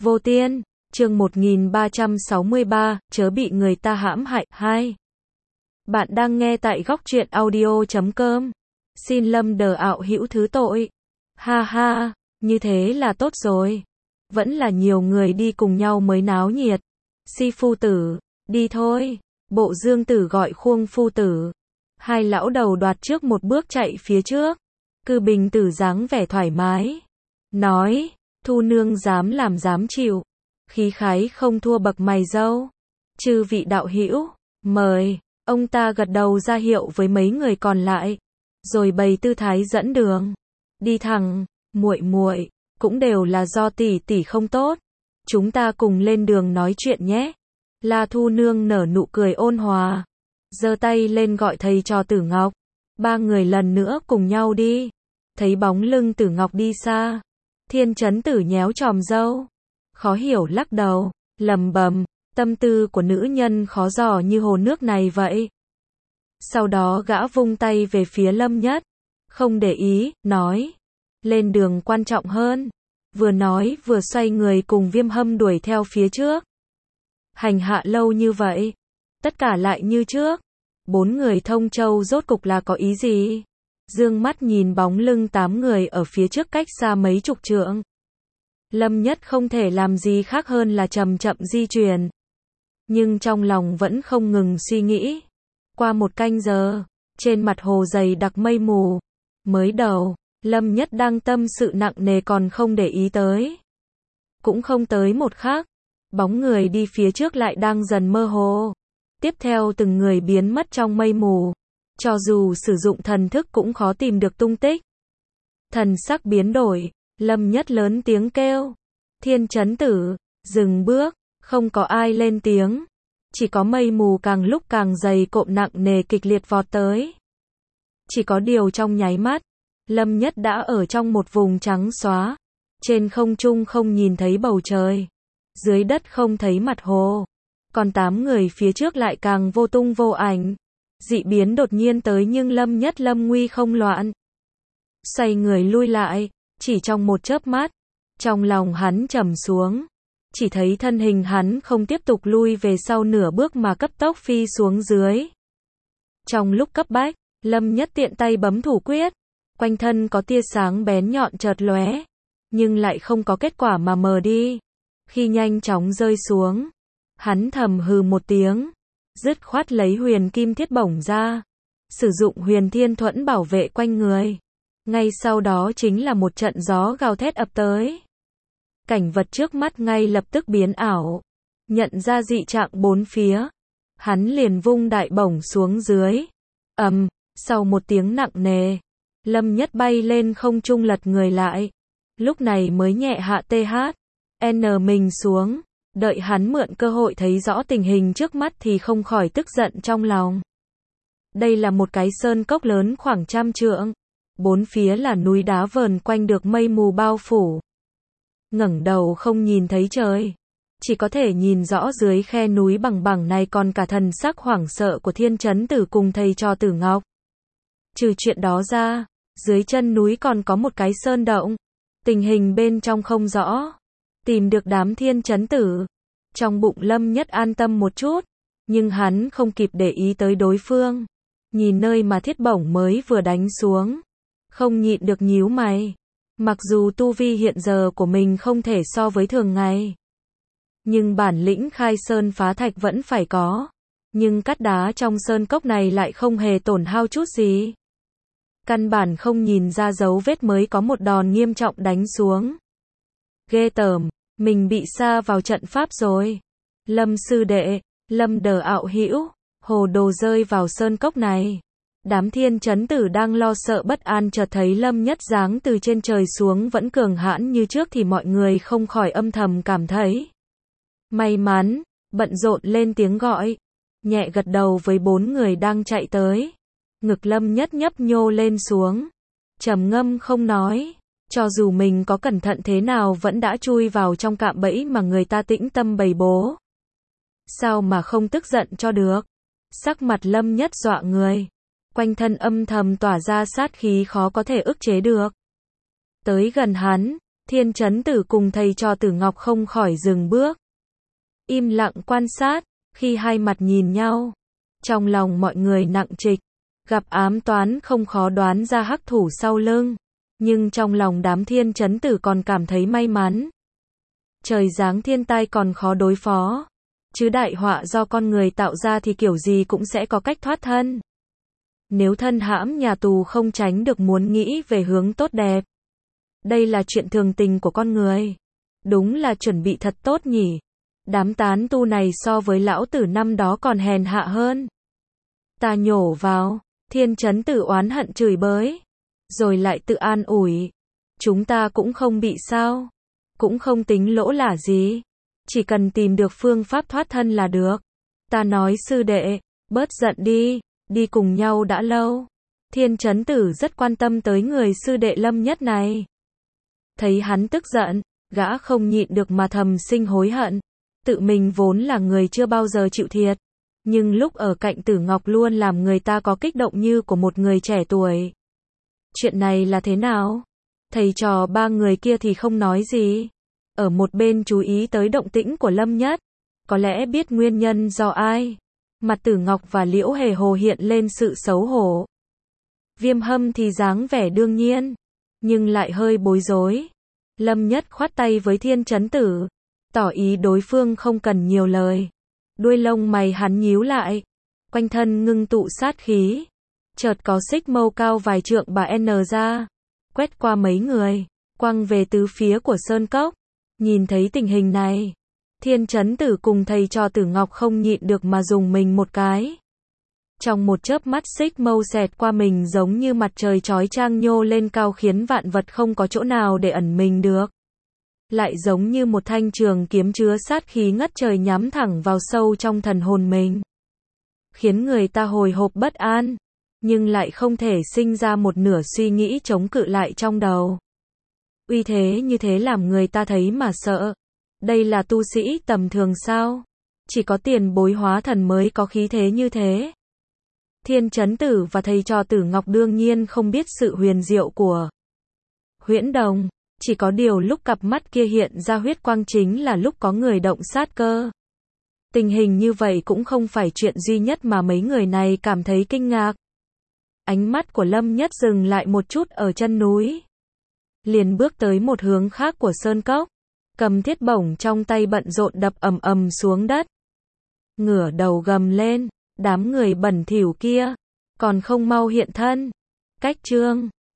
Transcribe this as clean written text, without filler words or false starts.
Vô Tiên, chương 1363, chớ bị người ta hãm hại. 2. Bạn đang nghe tại góc truyện audio.com. Xin Lâm Đờ Ạo hữu thứ tội. Ha ha, như thế là tốt rồi. Vẫn là nhiều người đi cùng nhau mới náo nhiệt. Si phu tử, đi thôi. Bộ Dương tử gọi Khuông phu tử. Hai lão đầu đoạt trước một bước chạy phía trước. Cư Bình tử dáng vẻ thoải mái. Nói, Thu nương dám làm dám chịu. Khí khái không thua bậc mày râu. Chư vị đạo hữu, mời. Ông ta gật đầu ra hiệu với mấy người còn lại, rồi bày tư thái dẫn đường. Đi thẳng, muội muội, cũng đều là do tỷ tỷ không tốt. Chúng ta cùng lên đường nói chuyện nhé. La Thu nương nở nụ cười ôn hòa, giơ tay lên gọi thầy trò Tử Ngọc. Ba người lần nữa cùng nhau đi. Thấy bóng lưng Tử Ngọc đi xa, Thiên Chấn Tử nhéo chòm râu, khó hiểu lắc đầu, lầm bầm, tâm tư của nữ nhân khó dò như hồ nước này vậy. Sau đó gã vung tay về phía Lâm Nhất, không để ý, nói, lên đường quan trọng hơn. Vừa nói vừa xoay người cùng Viêm Hâm đuổi theo phía trước. Hành hạ lâu như vậy, tất cả lại như trước. Bốn người Thông Châu rốt cục là có ý gì? Dương mắt nhìn bóng lưng 8 người ở phía trước cách xa mấy chục trượng. Lâm Nhất không thể làm gì khác hơn là chậm chậm di chuyển. Nhưng trong lòng vẫn không ngừng suy nghĩ. Qua một canh giờ, trên mặt hồ dày đặc mây mù. Mới đầu, Lâm Nhất đang tâm sự nặng nề còn không để ý tới. Cũng không tới một khắc, bóng người đi phía trước lại đang dần mơ hồ. Tiếp theo từng người biến mất trong mây mù. Cho dù sử dụng thần thức cũng khó tìm được tung tích. Thần sắc biến đổi, Lâm Nhất lớn tiếng kêu. Thiên Chấn Tử, dừng bước, không có ai lên tiếng. Chỉ có mây mù càng lúc càng dày cộm nặng nề kịch liệt vọt tới. Chỉ có điều trong nháy mắt, Lâm Nhất đã ở trong một vùng trắng xóa. Trên không trung không nhìn thấy bầu trời. Dưới đất không thấy mặt hồ. Còn 8 người phía trước lại càng vô tung vô ảnh. Dị biến đột nhiên tới nhưng Lâm Nhất lâm nguy không loạn. Xoay người lui lại, chỉ trong một chớp mắt. Trong lòng hắn trầm xuống. Chỉ thấy thân hình hắn không tiếp tục lui về sau nửa bước mà cấp tốc phi xuống dưới. Trong lúc cấp bách, Lâm Nhất tiện tay bấm thủ quyết. Quanh thân có tia sáng bén nhọn chợt lóe, nhưng lại không có kết quả mà mờ đi. Khi nhanh chóng rơi xuống, hắn thầm hừ một tiếng, dứt khoát lấy huyền kim thiết bổng ra, sử dụng huyền thiên thuẫn bảo vệ quanh người. Ngay sau đó chính là một trận gió gào thét ập tới. Cảnh vật trước mắt ngay lập tức biến ảo. Nhận ra dị trạng bốn phía, hắn liền vung đại bổng xuống dưới. Sau một tiếng nặng nề, Lâm Nhất bay lên không trung lật người lại. Lúc này mới nhẹ hạ THN mình xuống. Đợi hắn mượn cơ hội thấy rõ tình hình trước mắt thì không khỏi tức giận trong lòng. Đây là một cái sơn cốc lớn khoảng 100 trượng. Bốn phía là núi đá vờn quanh được mây mù bao phủ. Ngẩng đầu không nhìn thấy trời. Chỉ có thể nhìn rõ dưới khe núi bằng bằng này còn cả thần sắc hoảng sợ của Thiên Chấn Tử cùng thầy trò Tử Ngọc. Trừ chuyện đó ra, dưới chân núi còn có một cái sơn động. Tình hình bên trong không rõ. Tìm được đám Thiên Chấn Tử. Trong bụng Lâm Nhất an tâm một chút. Nhưng hắn không kịp để ý tới đối phương. Nhìn nơi mà thiết bổng mới vừa đánh xuống. Không nhịn được nhíu mày. Mặc dù tu vi hiện giờ của mình không thể so với thường ngày. Nhưng bản lĩnh khai sơn phá thạch vẫn phải có. Nhưng cát đá trong sơn cốc này lại không hề tổn hao chút gì. Căn bản không nhìn ra dấu vết mới có một đòn nghiêm trọng đánh xuống. Ghê tởm, mình bị sa vào trận pháp rồi. Lâm sư đệ, Lâm Đờ Ạo hữu, hồ đồ rơi vào sơn cốc này. Đám Thiên Chấn Tử đang lo sợ bất an chợt thấy Lâm Nhất giáng từ trên trời xuống vẫn cường hãn như trước thì mọi người không khỏi âm thầm cảm thấy may mắn, bận rộn lên tiếng gọi, nhẹ gật đầu với 4 người đang chạy tới. Ngực Lâm Nhất nhấp nhô lên xuống, trầm ngâm không nói. Cho dù mình có cẩn thận thế nào vẫn đã chui vào trong cạm bẫy mà người ta tĩnh tâm bày bố. Sao mà không tức giận cho được? Sắc mặt Lâm Nhất dọa người. Quanh thân âm thầm tỏa ra sát khí khó có thể ức chế được. Tới gần hắn, Thiên Chấn Tử cùng thầy trò Tử Ngọc không khỏi dừng bước. Im lặng quan sát, khi hai mặt nhìn nhau. Trong lòng mọi người nặng trịch, gặp ám toán không khó đoán ra hắc thủ sau lưng. Nhưng trong lòng đám Thiên Chấn Tử còn cảm thấy may mắn. Trời giáng thiên tai còn khó đối phó. Chứ đại họa do con người tạo ra thì kiểu gì cũng sẽ có cách thoát thân. Nếu thân hãm nhà tù không tránh được muốn nghĩ về hướng tốt đẹp. Đây là chuyện thường tình của con người. Đúng là chuẩn bị thật tốt nhỉ. Đám tán tu này so với lão tử năm đó còn hèn hạ hơn. Ta nhổ vào, Thiên Chấn Tử oán hận chửi bới. Rồi lại tự an ủi. Chúng ta cũng không bị sao. Cũng không tính lỗ lả gì. Chỉ cần tìm được phương pháp thoát thân là được. Ta nói sư đệ, bớt giận đi cùng nhau đã lâu. Thiên Chấn Tử rất quan tâm tới người sư đệ Lâm Nhất này. Thấy hắn tức giận, gã không nhịn được mà thầm sinh hối hận. Tự mình vốn là người chưa bao giờ chịu thiệt. Nhưng lúc ở cạnh Tử Ngọc luôn làm người ta có kích động như của một người trẻ tuổi. Chuyện này là thế nào? Thầy trò ba người kia thì không nói gì. Ở một bên chú ý tới động tĩnh của Lâm Nhất. Có lẽ biết nguyên nhân do ai. Mặt Tử Ngọc và Liễu Hề Hồ hiện lên sự xấu hổ. Viêm Hâm thì dáng vẻ đương nhiên. Nhưng lại hơi bối rối. Lâm Nhất khoát tay với Thiên Chấn Tử. Tỏ ý đối phương không cần nhiều lời. Đuôi lông mày hắn nhíu lại. Quanh thân ngưng tụ sát khí. Chợt có xích mâu cao vài trượng bà N ra. Quét qua mấy người. Quăng về tứ phía của Sơn Cốc. Nhìn thấy tình hình này. Thiên Chấn Tử cùng thầy trò Tử Ngọc không nhịn được mà dùng mình một cái. Trong một chớp mắt xích mâu xẹt qua mình giống như mặt trời chói chang nhô lên cao khiến vạn vật không có chỗ nào để ẩn mình được. Lại giống như một thanh trường kiếm chứa sát khí ngất trời nhắm thẳng vào sâu trong thần hồn mình. Khiến người ta hồi hộp bất an, nhưng lại không thể sinh ra một nửa suy nghĩ chống cự lại trong đầu. Uy thế như thế làm người ta thấy mà sợ. Đây là tu sĩ tầm thường sao? Chỉ có tiền bối hóa thần mới có khí thế như thế. Thiên Chấn Tử và thầy trò Tử Ngọc đương nhiên không biết sự huyền diệu của Huyễn Đồng. Chỉ có điều lúc cặp mắt kia hiện ra huyết quang chính là lúc có người động sát cơ. Tình hình như vậy cũng không phải chuyện duy nhất mà mấy người này cảm thấy kinh ngạc. Ánh mắt của Lâm Nhất dừng lại một chút ở chân núi. Liền bước tới một hướng khác của Sơn Cốc. Cầm thiết bổng trong tay bận rộn đập ầm ầm xuống đất. Ngửa đầu gầm lên, đám người bẩn thỉu kia. Còn không mau hiện thân. Cách chương